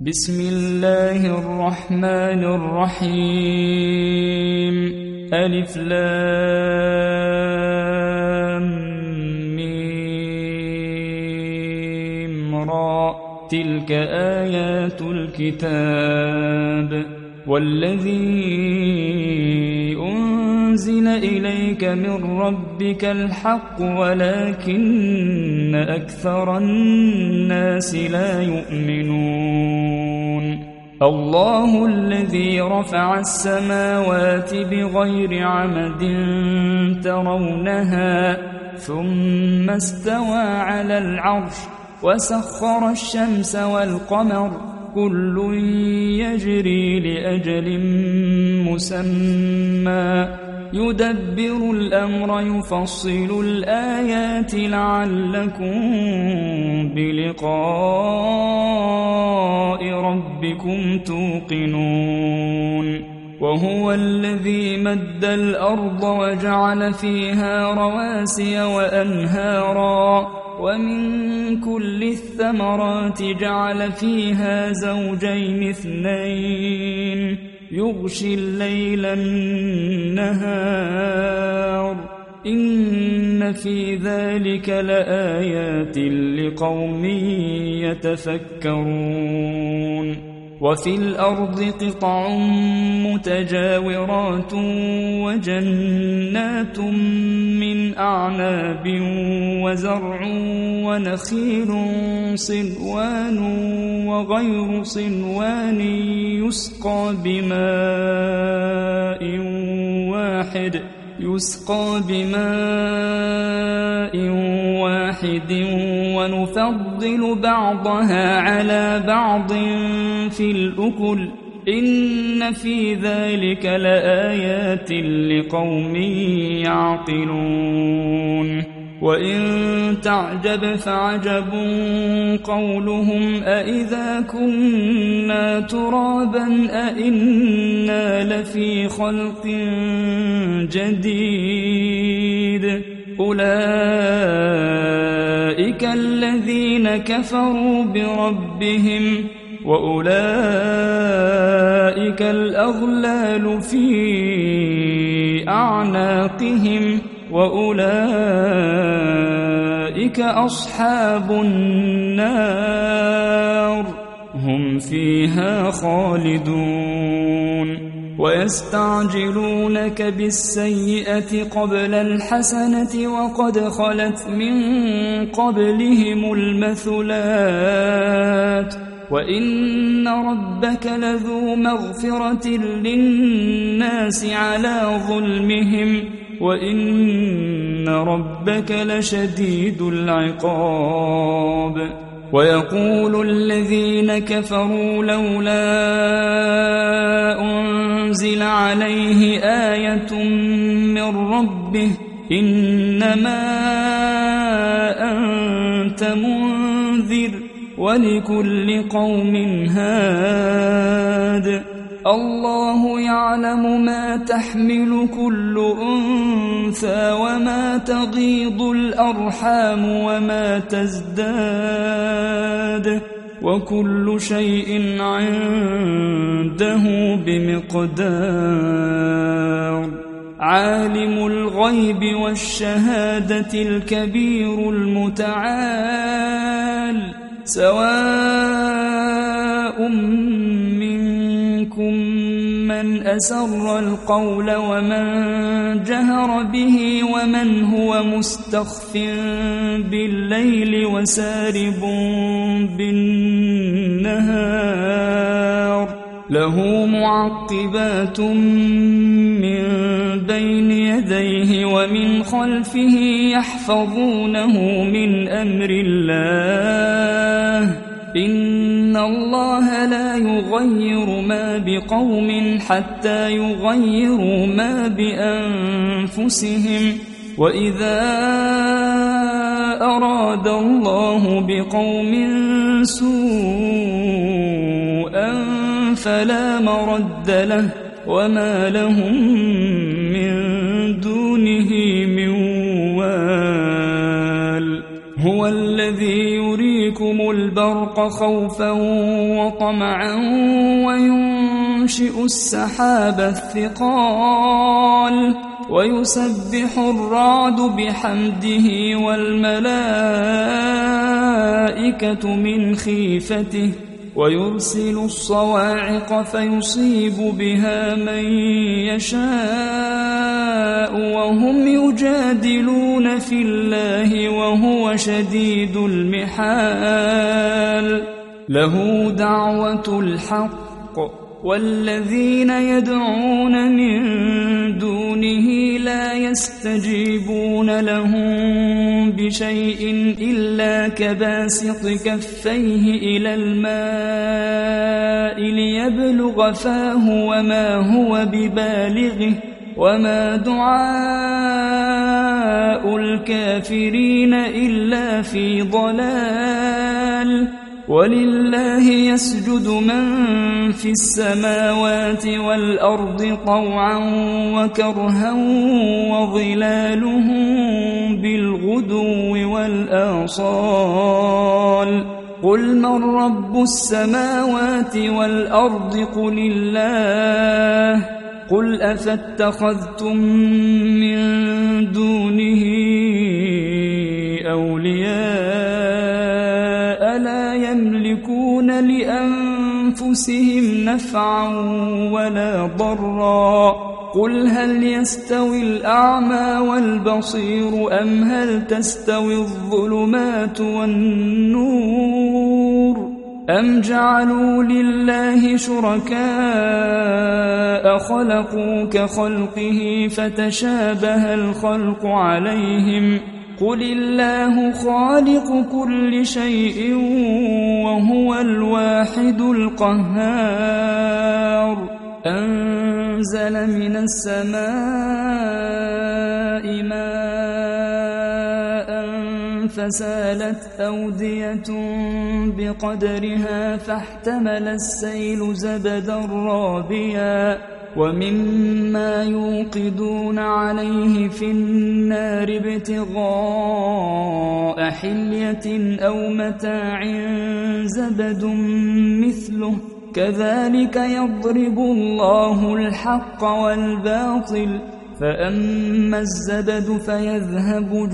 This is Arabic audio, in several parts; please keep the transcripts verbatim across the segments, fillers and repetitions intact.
بسم الله الرحمن الرحيم ألف لام ميم را تلك آيات الكتاب والذي أنزل إليك من ربك الحق ولكن أكثر الناس لا يؤمنون الله الذي رفع السماوات بغير عمد ترونها ثم استوى على العرش وسخر الشمس والقمر كل يجري لأجل مسمى يدبر الأمر يفصل الآيات لعلكم بلقاء ربكم توقنون وهو الذي مد الأرض وجعل فيها رواسي وأنهارا ومن كل الثمرات جعل فيها زوجين اثنين يغشي الليل النهار إن في ذلك لآيات لقوم يتفكرون وفي الأرض قطع متجاورات وجنات من أعناب وزرع ونخيل صنوان وغير صنوان يسقى بماء واحد يسقى بماء واحد ونفضل بعضها على بعض في الأكل إن في ذلك لآيات لقوم يعقلون وإن تعجب فعجب قولهم أإذا كنا ترابا أإنا لفي خلق جديد أولئك الذين كفروا بربهم وأولئك الأغلال في أعناقهم وأولئك أصحاب النار هم فيها خالدون ويستعجلونك بالسيئة قبل الحسنة وقد خلت من قبلهم المثلات وإن ربك لذو مغفرة للناس على ظلمهم وإن ربك لشديد العقاب ويقول الذين كفروا لولا أنزل عليه آية من ربه إنما أنت منذر ولكل قوم هاد الله يعلم ما تحمل كل أنثى وما تغيض الأرحام وما تزداد وكل شيء عنده بمقدار عالم الغيب والشهادة الكبير المتعال سواء منكم من أسر القول ومن جهر به ومن هو مستخف بالليل وسارب بالنهار له معقبات من بين يديه ومن خلفه يحفظونه من أمر الله إن الله لا يغير ما بقوم حتى يغيروا ما بأنفسهم وإذا أراد الله بقوم سوءا فلا مرد له وما لهم من دونه من وال هو الذي يريد يريكم البرق خوفا وطمعا وينشئ السحاب الثقال ويسبح الرعد بحمده والملائكة من خيفته ويرسل الصواعق فيصيب بها من يشاء وهم يجادلون في الله وهو شديد المحال له دعوة الحق والذين يدعون من دونه لا يستجيبون لهم بشيء إلا كباسط كفيه إلى الماء ليبلغ فاه وما هو ببالغه وما دعاء الكافرين إلا في ضلال ولله يسجد من في السماوات والأرض طوعا وكرها وظلالهم بالغدو والآصال قل من رب السماوات والأرض قل الله قل أفاتخذتم من دونه أولياء لا يملكون لأنفسهم نفعا ولا ضرا قل هل يستوي الأعمى والبصير أم هل تستوي الظلمات والنور أم جعلوا لله شركاء خلقوا كخلقه فتشابه الخلق عليهم قل الله خالق كل شيء وهو الواحد القهار أنزل من السماء ماء فسالت أودية بقدرها فاحتمل السيل زبدا رابيا ومما يوقدون عليه في النار ابتغاء حلية أو متاع زبد مثله كذلك يضرب الله الحق والباطل فأما الزبد فيذهب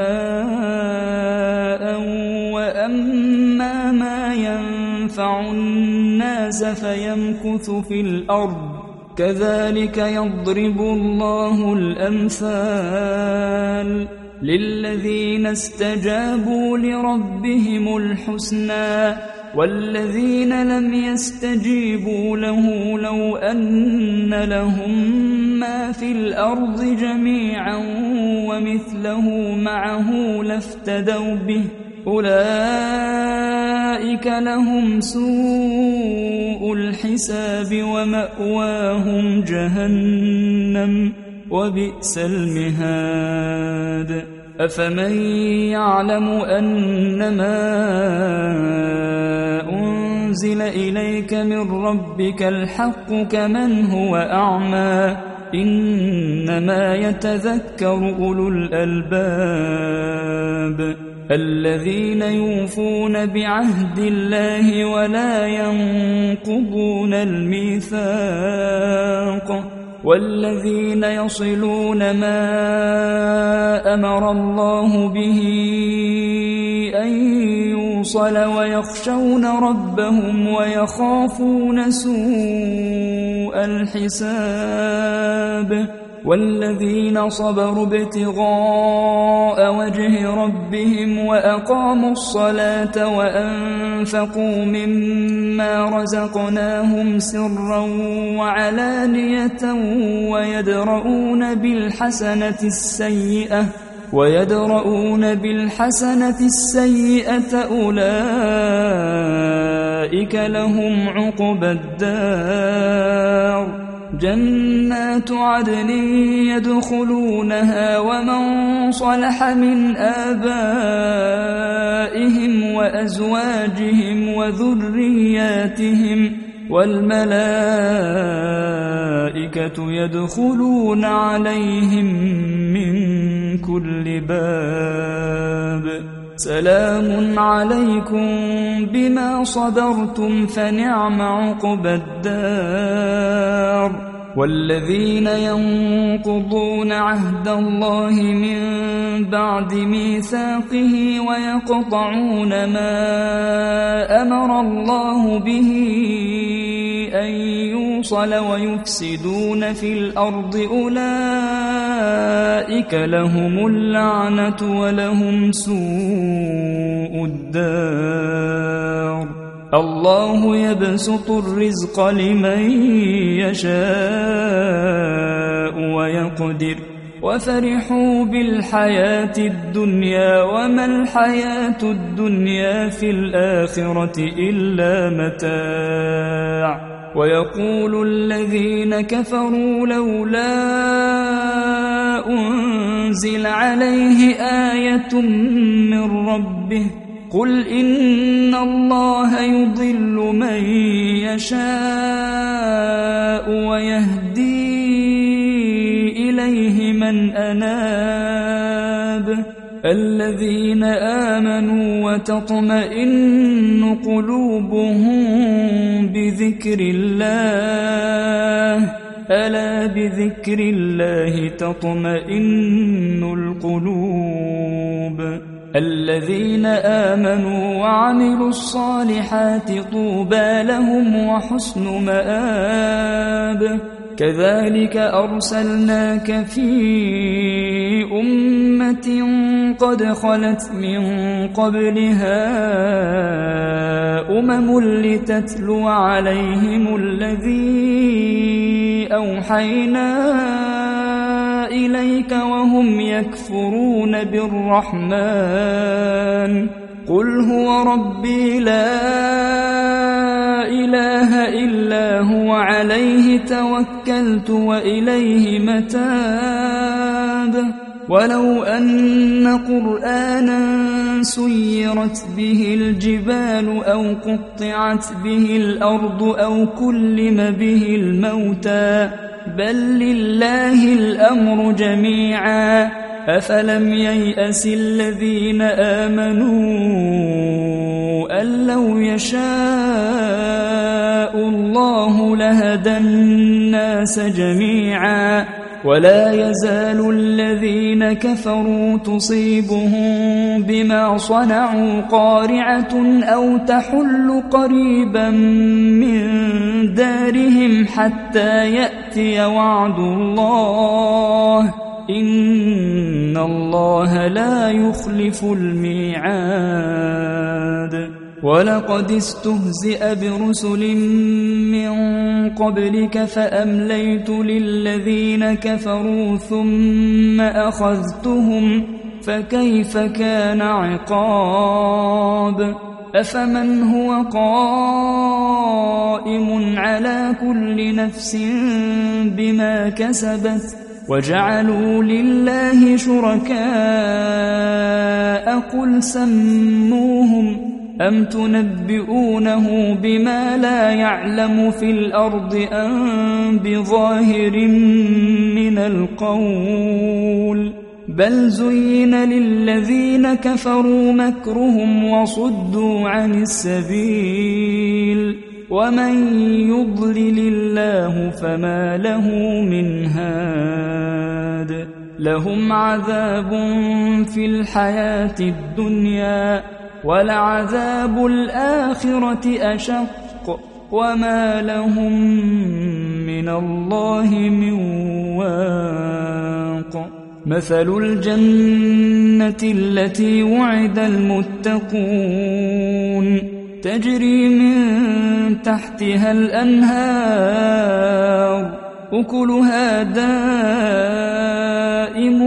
جفاء وأما ما ينفع الناس فيمكث في الأرض كذلك يضرب الله الأمثال للذين استجابوا لربهم الحسنى والذين لم يستجيبوا له لو أن لهم ما في الأرض جميعا ومثله معه لافتدوا به أولئك لهم سوء الحساب ومأواهم جهنم وبئس المهاد أفمن يعلم أنما أنزل إليك من ربك الحق كمن هو أعمى إنما يتذكر أولو الألباب الذين يوفون بعهد الله ولا ينقضون الميثاق والذين يصلون ما أمر الله به أن يوصل ويخشون ربهم ويخافون سوء الحساب والذين صبروا ابتغاء وجه ربهم وأقاموا الصلاة وأنفقوا مما رزقناهم سرا وعلانية ويدرؤون بالحسنة السيئة ويدرؤون بالحسنة السيئة أولئك لهم عقبى الدار جنات عدن يدخلونها ومن صلح من آبائهم وأزواجهم وذرياتهم والملائكة يدخلون عليهم من كل باب سلام عليكم بما صبرتم فنعم عقبى الدار والذين ينقضون عهد الله من بعد ميثاقه ويقطعون ما أمر الله به أن يوصل ويفسدون في الأرض أولئك لهم اللعنة ولهم سوء الدار الله يبسط الرزق لمن يشاء ويقدر وفرحوا بالحياة الدنيا وما الحياة الدنيا في الآخرة إلا متاع ويقول الذين كفروا لولا أنزل عليه آية من ربه قل إن الله يضل من يشاء ويهدي إليه من أناب الذين آمنوا وتطمئن قلوبهم بذكر الله ألا بذكر الله تطمئن القلوب الذين آمنوا وعملوا الصالحات طوبى لهم وحسن مآب كذلك أرسلناك في أمة قد خلت من قبلها أمم لتتلو عليهم الذي أوحينا إليك وهم يكفرون بالرحمن قل هو ربي لا إله إلا هو عليه توكلت وإليه متاب ولو أن قرآنا سيرت به الجبال أو قطعت به الأرض أو كلم به الموتى بل لله الأمر جميعا أفلم ييأس الذين آمنوا أن لو يشاء الله لهدى الناس جميعا ولا يزال الذين كفروا تصيبهم بما صنعوا قارعة أو تحل قريبا من دارهم حتى يأتي وعد الله إن الله لا يخلف الميعاد ولقد استهزئ برسل من قبلك فأمليت للذين كفروا ثم أخذتهم فكيف كان عقاب أفمن هو قائم على كل نفس بما كسبت وجعلوا لله شركاء قل سموهم أم تنبئونه بما لا يعلم في الأرض أم بظاهر من القول بل زين للذين كفروا مكرهم وصدوا عن السبيل ومن يضلل الله فما له من هاد لهم عذاب في الحياة الدنيا ولعذاب الآخرة أشق وما لهم من الله من واق مثل الجنة التي وعد المتقون تجري من تحتها الأنهار أكلها دائم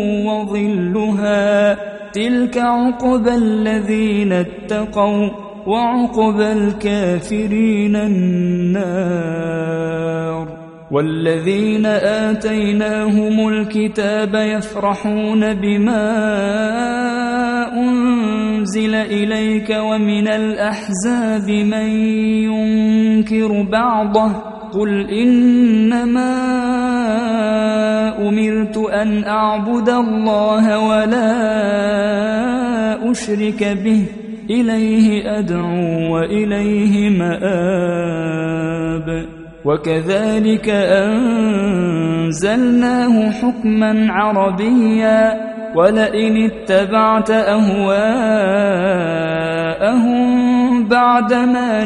وظلها تلك عقبى الذين اتقوا وعقبى الكافرين النار والذين آتيناهم الكتاب يفرحون بما أنزل إليك ومن الأحزاب من ينكر بعضه قل إنما أمرت أن أعبد الله ولا أشرك به إليه أدعو وإليه مآب وكذلك أنزلناه حكما عربيا ولئن اتبعت أهواءهم بعدما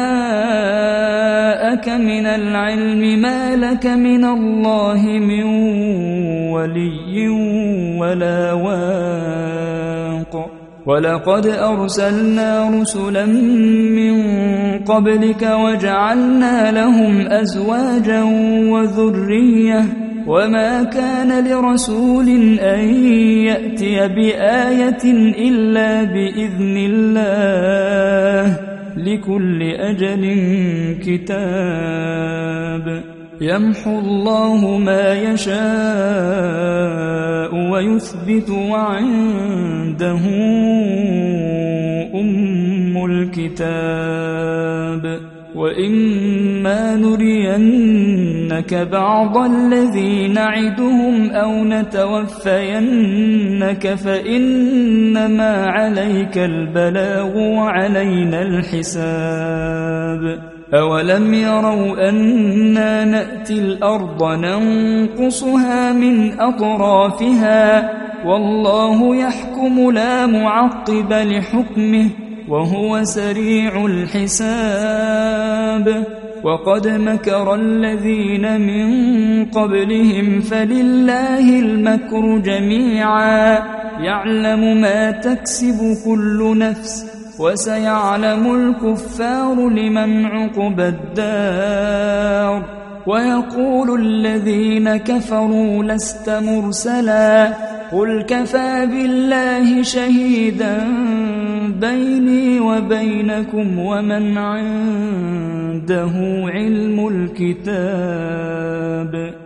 جاءك من العلم ما لك من الله من ولي ولا واق ولقد أرسلنا رسلا من قبلك وجعلنا لهم أزواجا وذرية وما كان لرسول أن يأتي بآية إلا بإذن الله لكل أجل كتاب يمحو الله ما يشاء ويثبت وعنده أم الكتاب وإما نرينك بعض الذي نعدهم أو نتوفينك فإنما عليك البلاغ وعلينا الحساب أولم يروا أنا نأتي الأرض ننقصها من أطرافها والله يحكم لا معقب لحكمه وهو سريع الحساب وقد مكر الذين من قبلهم فلله المكر جميعا يعلم ما تكسب كل نفس وسيعلم الكفار لمن عقبى الدار ويقول الذين كفروا لست مرسلا قل كفى بالله شهيدا بيني وبينكم ومن عنده علم الكتاب